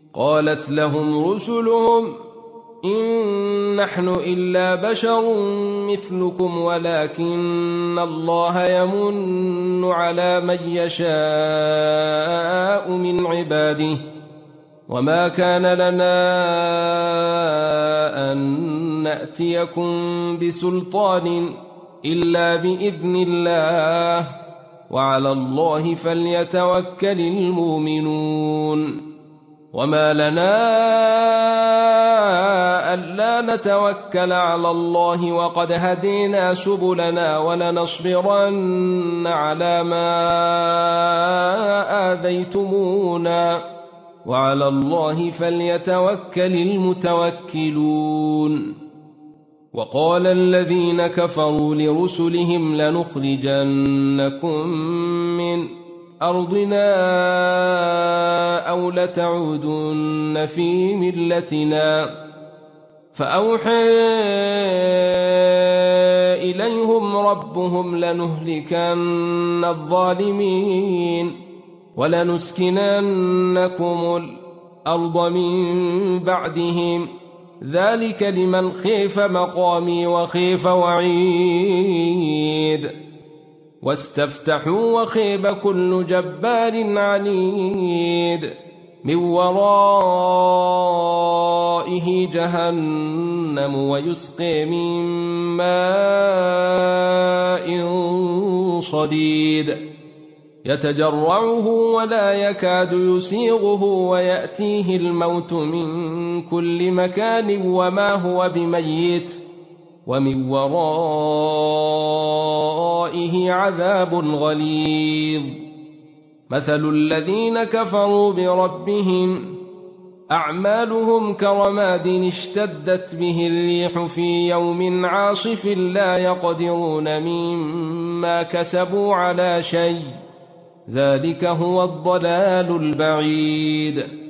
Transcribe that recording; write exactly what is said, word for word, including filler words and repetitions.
قالت لهم رسلهم إن نحن إلا بشر مثلكم ولكن الله يمن على من يشاء من عباده وما كان لنا أن نأتيكم بسلطان إلا بإذن الله وعلى الله فليتوكل المؤمنون وما لنا ألا نتوكل على الله وقد هدينا سبلنا ولنصبرن على ما آذيتمونا وعلى الله فليتوكل المتوكلون وقال الذين كفروا لرسلهم لنخرجنكم من أرضنا أو لتعودن في ملتنا فأوحى إليهم ربهم لنهلكن الظالمين ولنسكننكم الأرض من بعدهم ذلك لمن خيف مقامي وخيف وعيد واستفتحوا وخيب كل جبار عنيد من ورائه جهنم ويسقي من ماء صديد يتجرعه ولا يكاد يسيغه ويأتيه الموت من كل مكان وما هو بميت ومن ورائه عذاب غليظ مثل الذين كفروا بربهم أعمالهم كرماد اشتدت به الريح في يوم عاصف لا يقدرون مما كسبوا على شيء ذلك هو الضلال البعيد